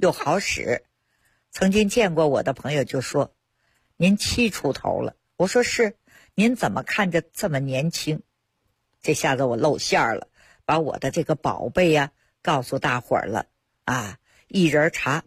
又好使。曾经见过我的朋友就说，您70出头了。我说是，您怎么看着这么年轻？这下子我露馅了，把我的这个宝贝呀告诉大伙儿了啊。薏仁茶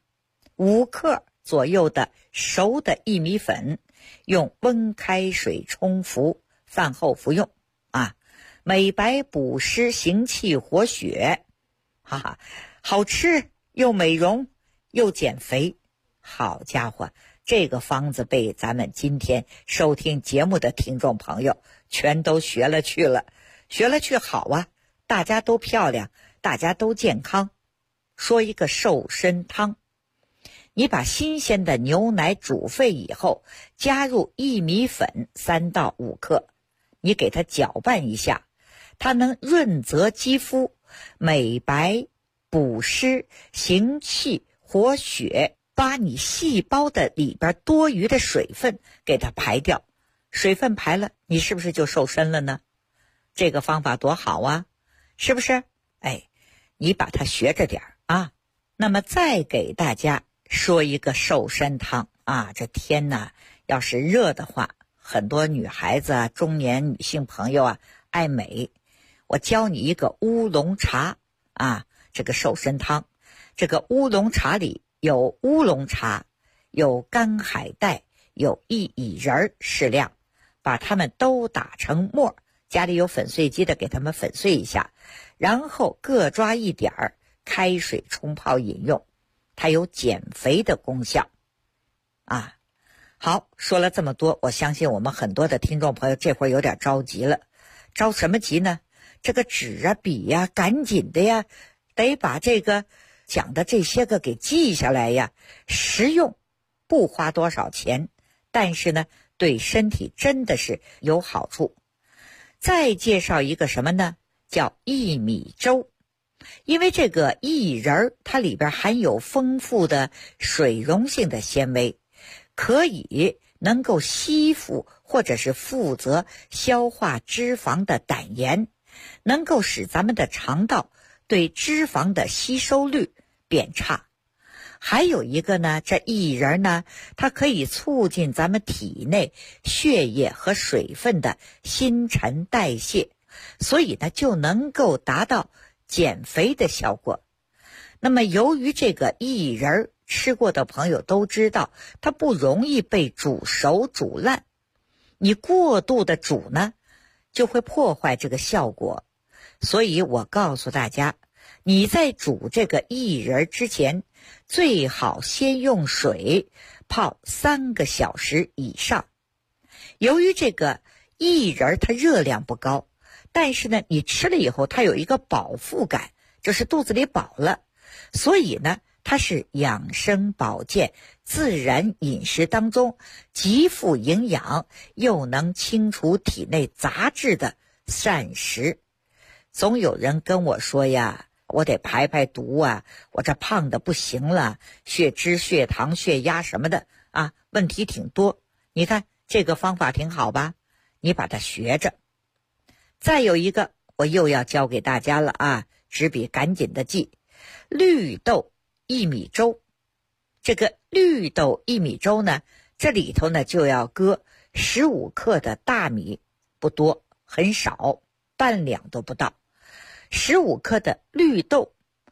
5克左右的熟的薏米粉，用温开水冲服，饭后服用啊，美白补湿行气活血，哈哈，好吃又美容又减肥。好家伙，这个方子被咱们今天收听节目的听众朋友全都学了去了，学了去好啊，大家都漂亮，大家都健康。说一个瘦身汤，你把新鲜的牛奶煮沸以后，加入薏米粉3到5克，你给它搅拌一下，它能润泽肌肤，美白补湿行气活血，把你细胞的里边多余的水分给它排掉，水分排了，你是不是就瘦身了呢？这个方法多好啊，是不是？哎，你把它学着点啊。那么再给大家说一个瘦身汤啊，这天呐，要是热的话，很多女孩子啊，中年女性朋友啊，爱美。我教你一个乌龙茶啊，这个瘦身汤。这个乌龙茶里有乌龙茶，有干海带，有薏仁适量，把它们都打成沫，家里有粉碎机的给它们粉碎一下，然后各抓一点儿，开水冲泡饮用，它有减肥的功效啊。好，说了这么多，我相信我们很多的听众朋友这会儿有点着急了。着什么急呢？这个纸啊笔呀，赶紧的呀，得把这个讲的这些个给记下来呀。实用，不花多少钱，但是呢对身体真的是有好处。再介绍一个什么呢？叫薏米粥。因为这个薏仁它里边含有丰富的水溶性的纤维，可以能够吸附或者是负责消化脂肪的胆盐，能够使咱们的肠道对脂肪的吸收率变差。还有一个呢，这薏仁呢，它可以促进咱们体内血液和水分的新陈代谢，所以呢就能够达到减肥的效果。那么由于这个薏仁吃过的朋友都知道，它不容易被煮熟煮烂，你过度的煮呢就会破坏这个效果。所以我告诉大家，你在煮这个薏仁之前，最好先用水泡3个小时以上。由于这个薏仁它热量不高，但是呢你吃了以后它有一个饱腹感，就是肚子里饱了，所以呢它是养生保健自然饮食当中极富营养又能清除体内杂质的膳食。总有人跟我说呀，我得排排毒啊，我这胖的不行了，血脂血糖血压什么的啊，问题挺多。你看这个方法挺好吧，你把它学着。再有一个我又要教给大家了啊，纸笔赶紧的记，绿豆薏米粥。这个绿豆薏米粥呢，这里头呢就要搁15克的大米，不多，很少，半两都不到。15克的绿豆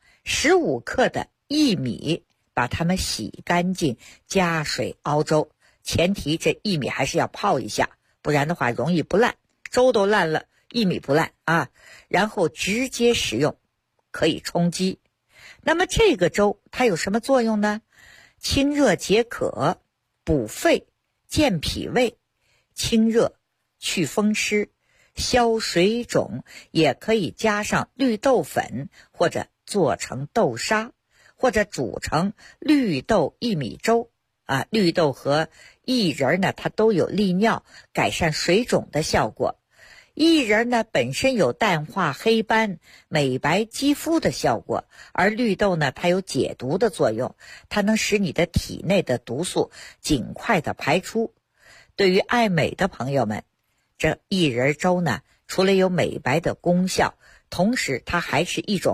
，15克的薏米，把它们洗干净，加水熬粥，前提这薏米还是要泡一下，不然的话容易不烂，粥都烂了，薏米不烂啊。然后直接食用，可以充饥。那么这个粥它有什么作用呢？清热解渴，补肺，健脾胃，清热去风湿，消水肿，也可以加上绿豆粉，或者做成豆沙，或者煮成绿豆薏米粥啊。绿豆和薏仁呢，它都有利尿改善水肿的效果。薏仁呢本身有淡化黑斑美白肌肤的效果，而绿豆呢它有解毒的作用，它能使你的体内的毒素尽快的排出。对于爱美的朋友们，这薏仁粥呢除了有美白的功效，同时它还是一种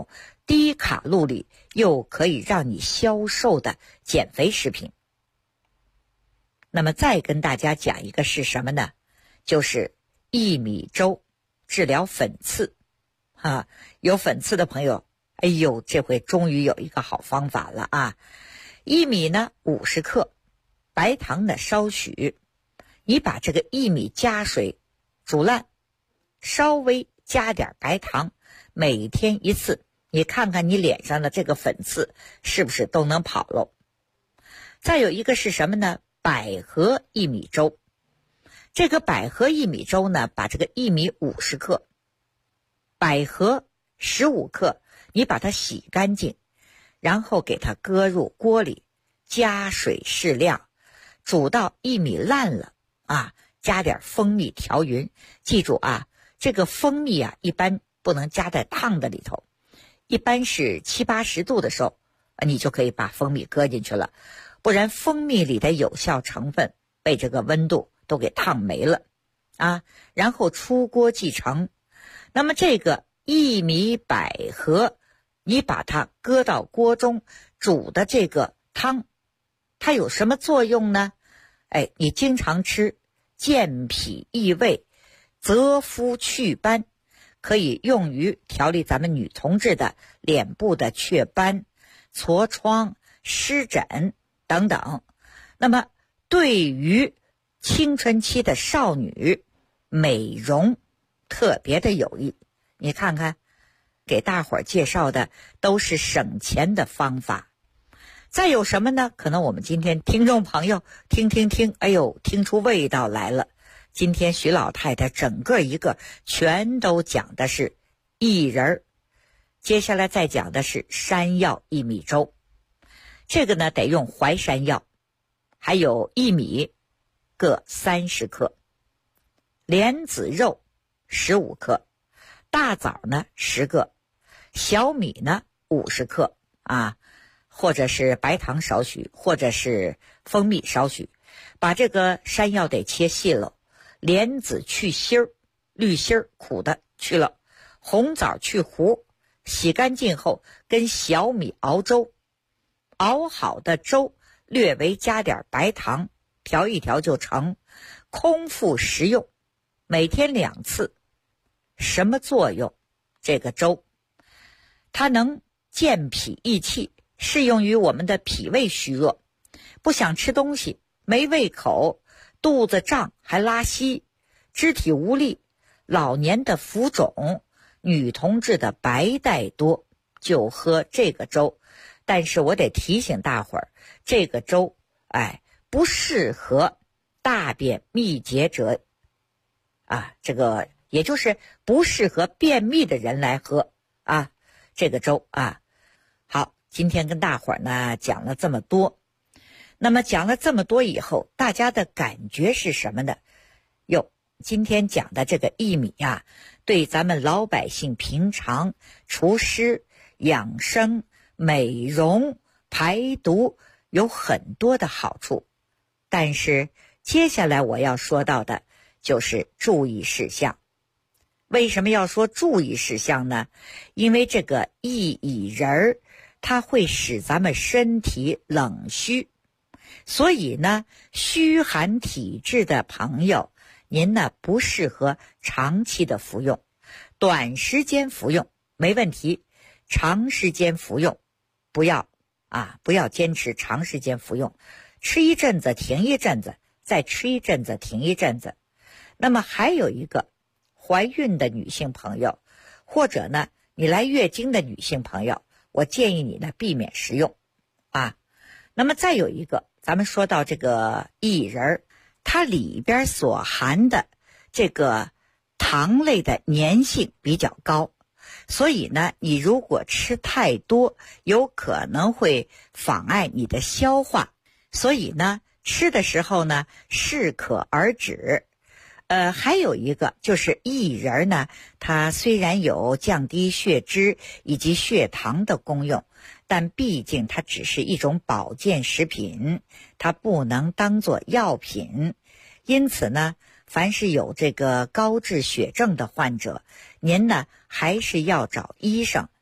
低卡路里又可以让你消瘦的减肥食品。那么再跟大家讲一个是什么呢？就是薏米粥治疗粉刺有粉刺的朋友，哎呦，这回终于有一个好方法了啊！薏米呢50克，白糖呢少许，你把这个薏米加水煮烂，稍微加点白糖，每天一次，你看看你脸上的这个粉刺是不是都能跑喽？再有一个是什么呢？百合薏米粥。这个百合薏米粥呢，把这个薏米50克，百合15克，你把它洗干净，然后给它搁入锅里，加水适量，煮到薏米烂了加点蜂蜜调匀。记住这个蜂蜜一般不能加在烫的里头，一般是70、80度的时候你就可以把蜂蜜搁进去了，不然蜂蜜里的有效成分被这个温度都给烫没了然后出锅即成。那么这个薏米百合，你把它搁到锅中煮的这个汤，它有什么作用呢？你经常吃，健脾益胃，泽肤祛斑，可以用于调理咱们女同志的脸部的雀斑、痤疮、湿疹等等。那么对于青春期的少女美容特别的有益。你看看给大伙儿介绍的都是省钱的方法。再有什么呢？可能我们今天听众朋友听，哎呦，听出味道来了。今天徐老太太整个一个全都讲的是薏仁，接下来再讲的是山药薏米粥。这个呢得用淮山药，还有薏米各30克，莲子肉15克，大枣呢10个，小米呢50克或者是白糖少许，或者是蜂蜜少许。把这个山药得切细了，莲子去芯儿，绿芯儿苦的去了，红枣去核，洗干净后跟小米熬粥，熬好的粥略微加点白糖，调一调就成，空腹食用，每天2次。什么作用？这个粥它能健脾益气，适用于我们的脾胃虚弱，不想吃东西，没胃口，肚子胀还拉稀，肢体无力，老年的浮肿，女同志的白带多，就喝这个粥。但是我得提醒大伙儿，这个粥不适合大便秘结者这个也就是不适合便秘的人来喝这个粥好，今天跟大伙儿呢讲了这么多。那么讲了这么多以后，大家的感觉是什么呢？今天讲的这个薏米对咱们老百姓平常除湿、养生、美容、排毒有很多的好处。但是接下来我要说到的就是注意事项。为什么要说注意事项呢？因为这个薏仁它会使咱们身体冷虚，所以呢，虚寒体质的朋友，您呢不适合长期的服用，短时间服用没问题，长时间服用不要坚持长时间服用，吃一阵子停一阵子，再吃一阵子停一阵子。那么还有一个怀孕的女性朋友，或者呢你来月经的女性朋友，我建议你呢避免食用那么再有一个，咱们说到这个薏仁，它里边所含的这个糖类的粘性比较高，所以呢你如果吃太多，有可能会妨碍你的消化，所以呢吃的时候呢适可而止。还有一个就是薏仁呢，它虽然有降低血脂以及血糖的功用，但毕竟它只是一种保健食品，它不能当作药品。因此呢，凡是有这个高脂血症的患者，您呢还是要找医生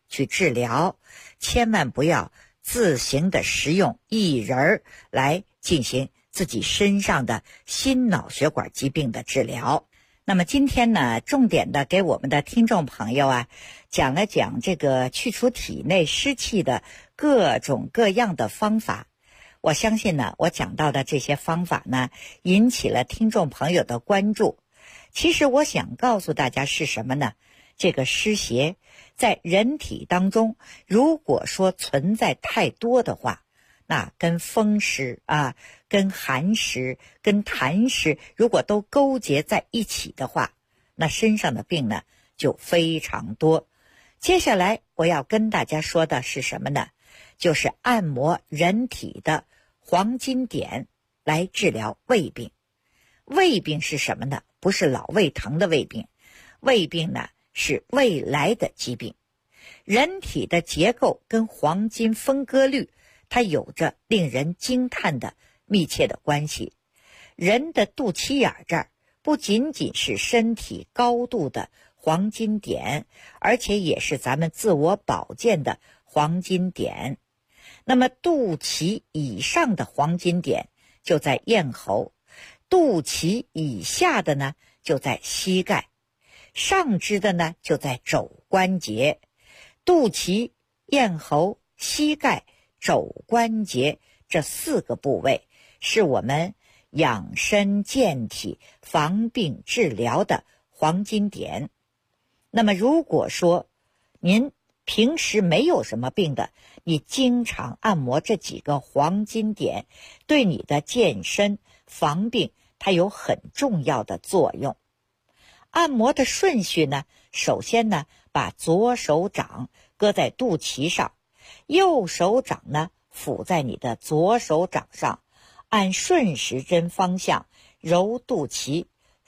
去治疗，千万不要自行的食用薏仁来进行自己身上的心脑血管疾病的治疗。那么今天呢，重点的给我们的听众朋友啊，讲了讲这个去除体内湿气的各种各样的方法。我相信呢，我讲到的这些方法呢，引起了听众朋友的关注。其实我想告诉大家是什么呢？这个湿邪在人体当中，如果说存在太多的话，那跟风湿啊、跟寒湿、跟痰湿如果都勾结在一起的话，那身上的病呢就非常多。接下来我要跟大家说的是什么呢？就是按摩人体的黄金点来治疗胃病。胃病是什么呢？不是老胃疼的胃病，胃病呢是未来的疾病。人体的结构跟黄金分割率它有着令人惊叹的密切的关系。人的肚脐眼这儿不仅仅是身体高度的黄金点，而且也是咱们自我保健的黄金点。那么肚脐以上的黄金点就在咽喉，肚脐以下的呢就在膝盖，上肢的呢就在肘关节。肚脐、咽喉、膝盖、肘关节这4个部位是我们养生健体、防病治疗的黄金点。那么如果说您平时没有什么病的，你经常按摩这几个黄金点，对你的健身防病它有很重要的作用。按摩的顺序呢，首先呢，把左手掌搁在肚脐上，右手掌呢抚在你的左手掌上，按顺时针方向揉肚脐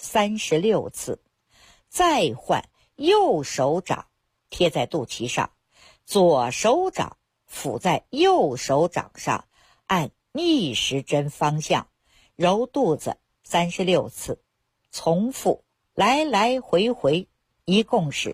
36次，再换右手掌贴在肚脐上，左手掌抚在右手掌上，按逆时针方向揉肚子36次，重复来来回回，一共是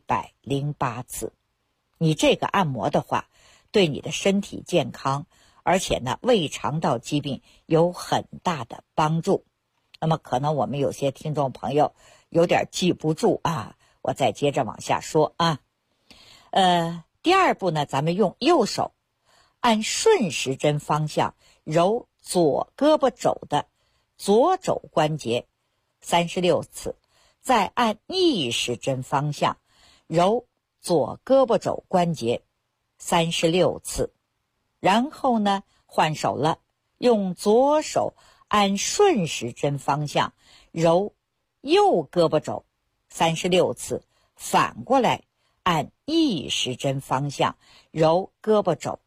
108次。你这个按摩的话，对你的身体健康，而且呢，胃肠道疾病有很大的帮助。那么可能我们有些听众朋友有点记不住啊，我再接着往下说啊。第二步呢，咱们用右手按顺时针方向揉左胳膊肘的左肘关节36次，再按逆时针方向揉左胳膊肘关节36次。然后呢，换手了，用左手按顺时针方向揉右胳膊肘36次，反过来按逆时针方向揉胳膊肘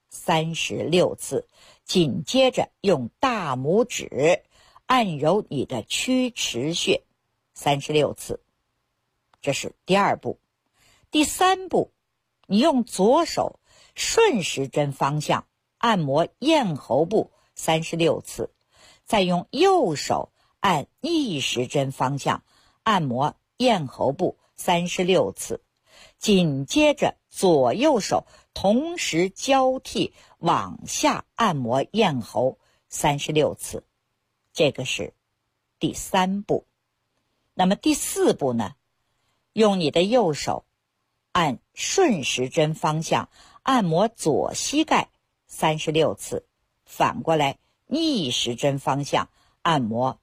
36次，紧接着用大拇指按揉你的曲池穴36次。这是第二步。第三步，你用左手顺时针方向按摩咽喉部36次，再用右手按逆时针方向按摩咽喉部36次，紧接着左右手同时交替往下按摩咽喉36次。这个是第三步。那么第四步呢，用你的右手按顺时针方向按摩左膝盖36次，反过来逆时针方向按摩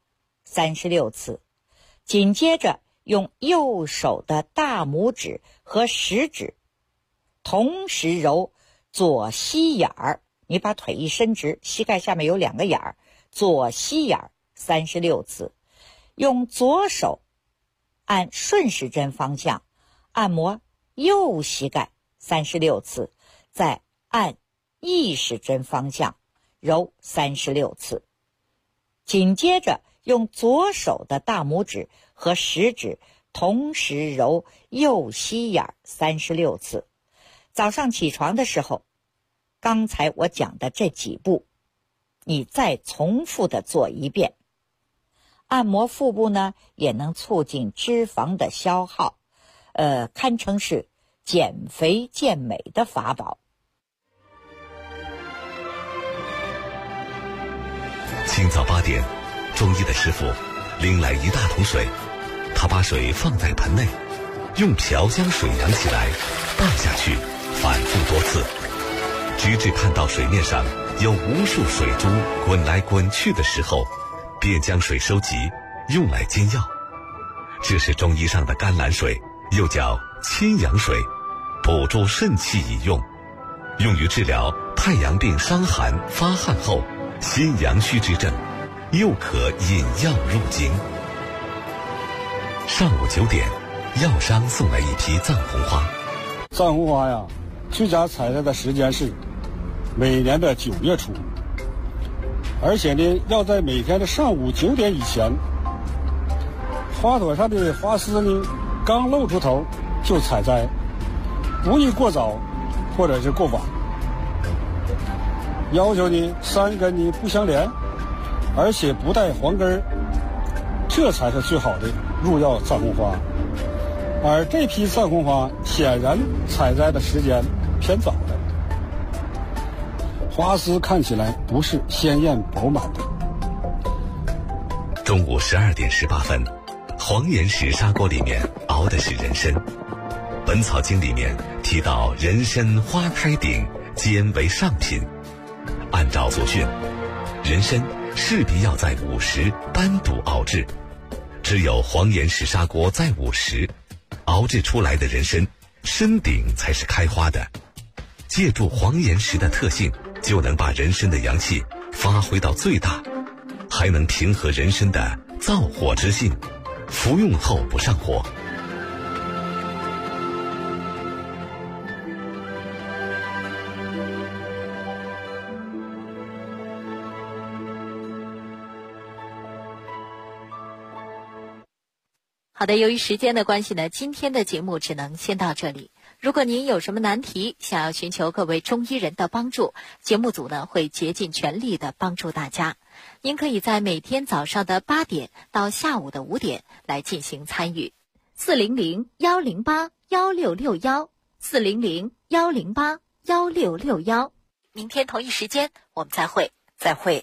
36次，紧接着用右手的大拇指和食指同时揉左膝眼儿，你把腿一伸直，膝盖下面有2个眼儿，左膝眼儿36次，用左手按顺时针方向按摩右膝盖36次，再按逆时针方向揉36次，紧接着用左手的大拇指和食指同时揉右膝眼36次。早上起床的时候，刚才我讲的这几步你再重复的做一遍。按摩腹部呢，也能促进脂肪的消耗，堪称是减肥健美的法宝。 清早8点，中医的师傅拎来一大桶水，他把水放在盆内，用瓢将水扬起来，倒下去，反复多次，直至看到水面上有无数水珠滚来滚去的时候，便将水收集，用来煎药。这是中医上的甘蓝水，又叫清阳水，补助肾气以用，用于治疗太阳病伤寒发汗后心阳虚之症，又可引药入经。上午9点，药商送来一批藏红花。 藏红花呀，最佳采摘的时间是每年的9月初，而且呢，要在每天的上午9点以前。花朵上的花丝呢，刚露出头就采摘，不宜过早或者是过晚。要求呢，3根呢不相连，而且不带黄根，这才是最好的入药藏红花。而这批藏红花显然采摘的时间偏早了，花丝看起来不是鲜艳饱满的。 中午12点18分，黄岩石砂锅里面熬的是人参。本草经里面提到人参花开顶，煎为上品。按照所训，人参势必要在午时单独熬制，只有黄岩石砂锅在午时熬制出来的人参，参顶才是开花的。借助黄岩石的特性，就能把人参的阳气发挥到最大，还能平和人参的燥火之性，服用后不上火。 好的，由于时间的关系呢，今天的节目只能先到这里。如果您有什么难题，想要寻求各位中医人的帮助，节目组呢会竭尽全力的帮助大家。您可以在每天早上的8点到下午的5点来进行参与。400-108-1661，400-108-1661。明天同一时间我们再会。 再会。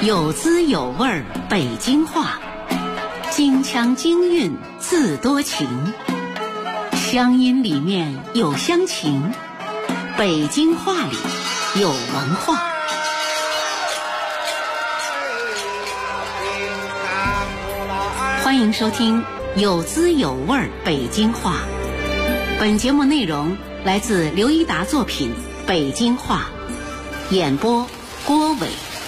有滋有味北京话，京腔京韵自多情，乡音里面有乡情，北京话里有文化。欢迎收听有滋有味北京话。本节目内容来自刘一达作品《北京话》，演播郭伟。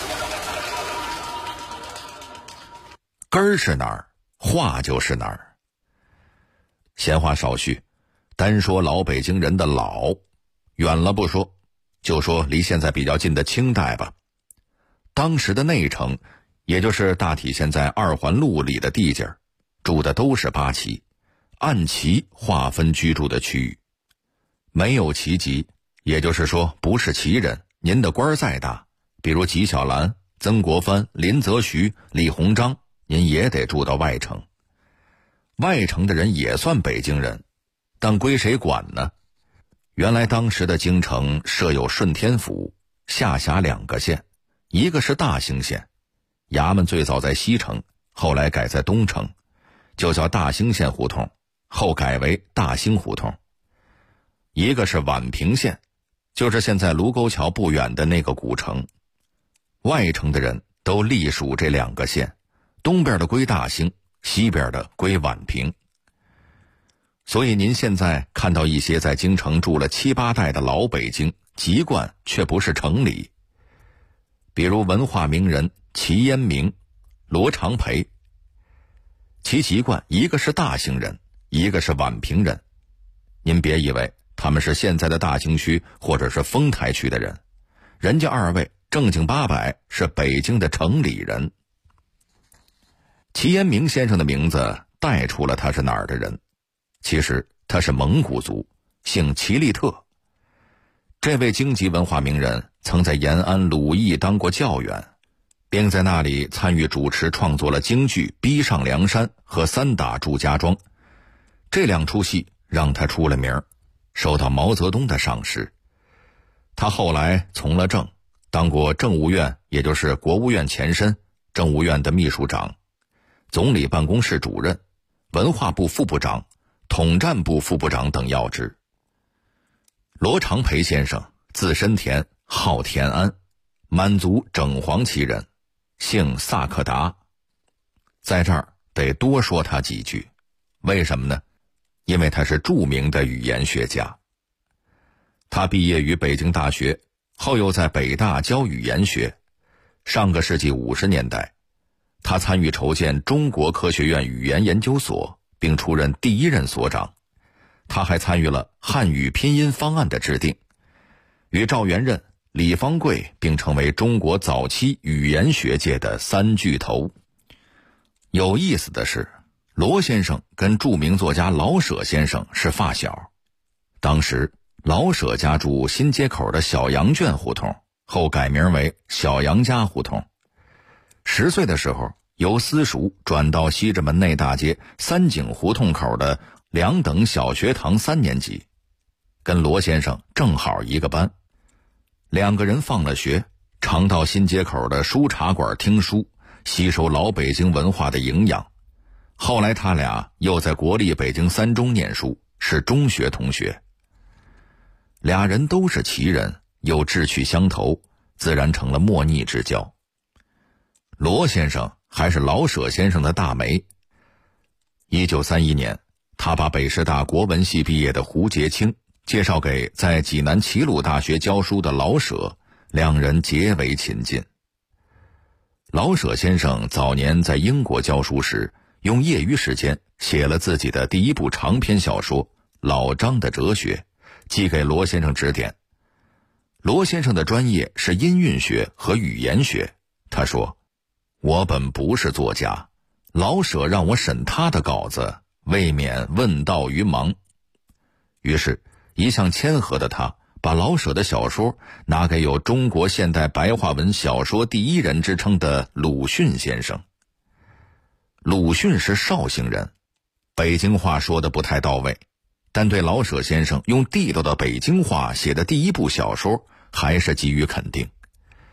根儿是哪儿，话就是哪儿。闲话少叙，单说老北京人的老，远了不说，就说离现在比较近的清代吧。当时的内城，也就是大体现在二环路里的地界，住的都是八旗，按旗划分居住的区域。没有旗籍，也就是说不是旗人，您的官再大，比如纪晓岚、曾国藩、林则徐、李鸿章，您也得住到外城。外城的人也算北京人，但归谁管呢？原来当时的京城设有顺天府，下辖2个县，一个是大兴县，衙门最早在西城，后来改在东城，就叫大兴县胡同，后改为大兴胡同。一个是宛平县，就是现在卢沟桥不远的那个古城。外城的人都隶属这2个县，东边的归大兴，西边的归宛平。所以您现在看到一些在京城住了7、8代的老北京，籍贯却不是城里。比如文化名人齐烟明、罗长培，其籍贯一个是大兴人，一个是宛平人。您别以为他们是现在的大兴区或者是丰台区的人，人家2位正经八百是北京的城里人。齐烟明先生的名字带出了他是哪儿的人，其实他是蒙古族，姓齐利特。这位京籍文化名人曾在延安鲁艺当过教员，并在那里参与主持创作了京剧《逼上梁山》和《3打祝家庄》，这2出戏让他出了名，受到毛泽东的赏识。他后来从了政，当过政务院，也就是国务院前身政务院的秘书长，总理办公室主任，文化部副部长，统战部副部长等要职。罗长培先生字申田，号田安，满族整黄旗人，姓萨克达。在这儿得多说他几句，为什么呢？因为他是著名的语言学家。他毕业于北京大学，后又在北大教语言学。上个世纪50年代，他参与筹建中国科学院语言研究所，并出任第1任所长。他还参与了汉语拼音方案的制定，与赵元任、李方贵并成为中国早期语言学界的3巨头。有意思的是，罗先生跟著名作家老舍先生是发小。当时老舍家住新街口的小杨圈胡同，后改名为小杨家胡同。10岁的时候，由私塾转到西直门内大街3井胡同口的2等小学堂3年级，跟罗先生正好一个班。2个人放了学，常到新街口的书茶馆听书，吸收老北京文化的营养。后来他俩又在国立北京3中念书，是中学同学。俩人都是旗人，又志趣相投，自然成了莫逆之交。罗先生还是老舍先生的大媒。1931年，他把北师大国文系毕业的胡洁清介绍给在济南齐鲁大学教书的老舍，2人结为亲近。老舍先生早年在英国教书时，用业余时间写了自己的第1部长篇小说《老张的哲学》，寄给罗先生指点。罗先生的专业是音韵学和语言学，他说：“我本不是作家，老舍让我审他的稿子，未免问道于盲。”于是一向谦和的他把老舍的小说拿给有中国现代白话文小说第1人之称的鲁迅先生。鲁迅是绍兴人，北京话说得不太到位，但对老舍先生用地道的北京话写的第1部小说还是给予肯定。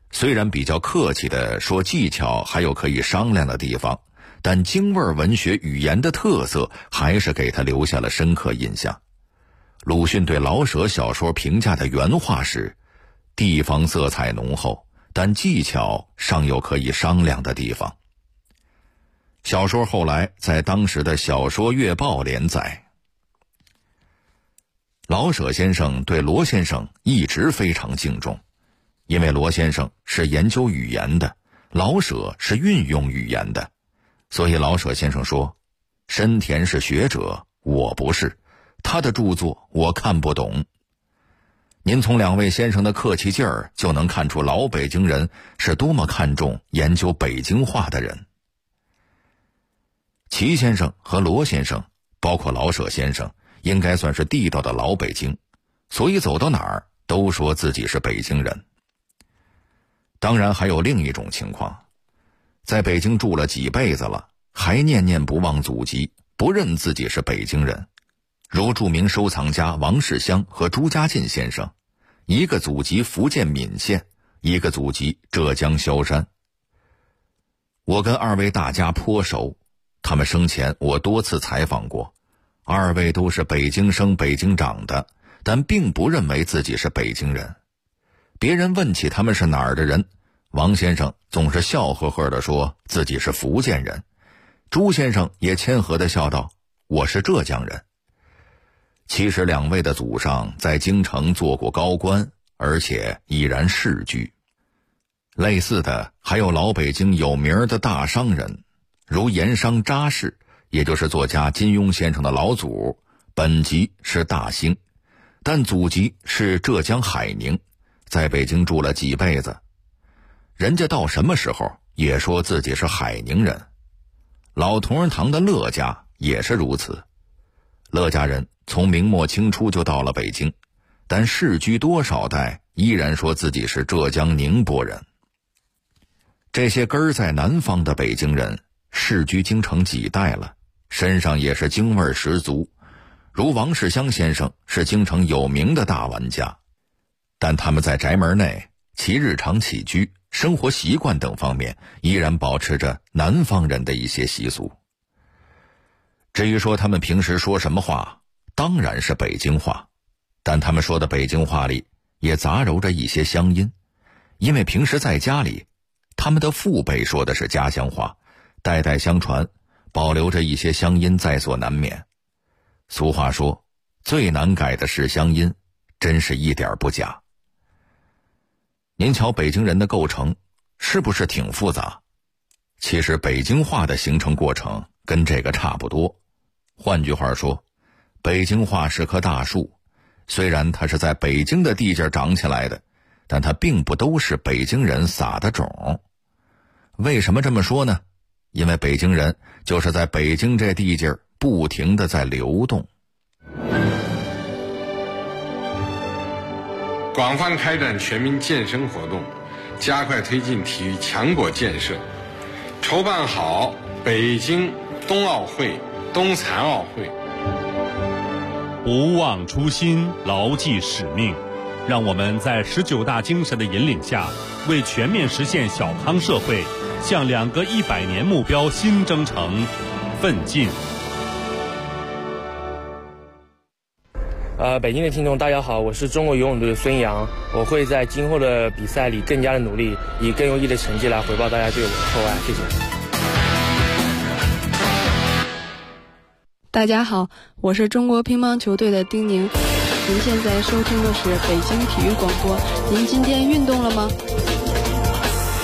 虽然比较客气地说技巧还有可以商量的地方，但京味文学语言的特色还是给他留下了深刻印象。鲁迅对老舍小说评价的原话是：地方色彩浓厚，但技巧尚有可以商量的地方。小说后来在当时的小说月报连载。老舍先生对罗先生一直非常敬重，因为罗先生是研究语言的，老舍是运用语言的，所以老舍先生说，深田是学者，我不是，他的著作我看不懂。您从两位先生的客气劲儿就能看出老北京人是多么看重研究北京话的人。齐先生和罗先生，包括老舍先生，应该算是地道的老北京，所以走到哪儿都说自己是北京人。当然还有另一种情况，在北京住了几辈子了，还念念不忘祖籍，不认自己是北京人，如著名收藏家王世襄和朱家进先生，一个祖籍福建闽县，一个祖籍浙江萧山。我跟二位大家颇熟，他们生前我多次采访过，二位都是北京生北京长的，但并不认为自己是北京人。别人问起他们是哪儿的人，王先生总是笑呵呵地说自己是福建人，朱先生也谦和地笑道，我是浙江人。其实两位的祖上在京城做过高官，而且依然世居。类似的还有老北京有名的大商人，如盐商查氏，也就是作家金庸先生的老祖，本籍是大兴，但祖籍是浙江海宁，在北京住了几辈子。人家到什么时候也说自己是海宁人。老同仁堂的乐家也是如此，乐家人从明末清初就到了北京，但世居多少代依然说自己是浙江宁波人。这些根儿在南方的北京人世居京城几代了，身上也是京味十足，如王世襄先生是京城有名的大玩家，但他们在宅门内其日常起居、生活习惯等方面依然保持着南方人的一些习俗。至于说他们平时说什么话，当然是北京话，但他们说的北京话里也杂糅着一些乡音，因为平时在家里他们的父辈说的是家乡话，代代相传，保留着一些乡音在所难免。俗话说，最难改的是乡音，真是一点不假。您瞧北京人的构成是不是挺复杂？其实北京话的形成过程跟这个差不多。换句话说，北京话是棵大树，虽然它是在北京的地界长起来的，但它并不都是北京人撒的种。为什么这么说呢？因为北京人就是在北京这地界不停地在流动。 广泛开展全民健身活动，加快推进体育强国建设，筹办好北京冬奥会、冬残奥会。 不忘初心，牢记使命，让我们在19大精神的引领下，为全面实现小康社会，向2个100年目标新征程奋进。 北京的听众大家好，我是中国游泳队的孙杨，我会在今后的比赛里更加的努力，以更优异的成绩来回报大家对我的厚爱，谢谢。 大家好，我是中国乒乓球队的丁宁，您现在收听的是北京体育广播，您今天运动了吗？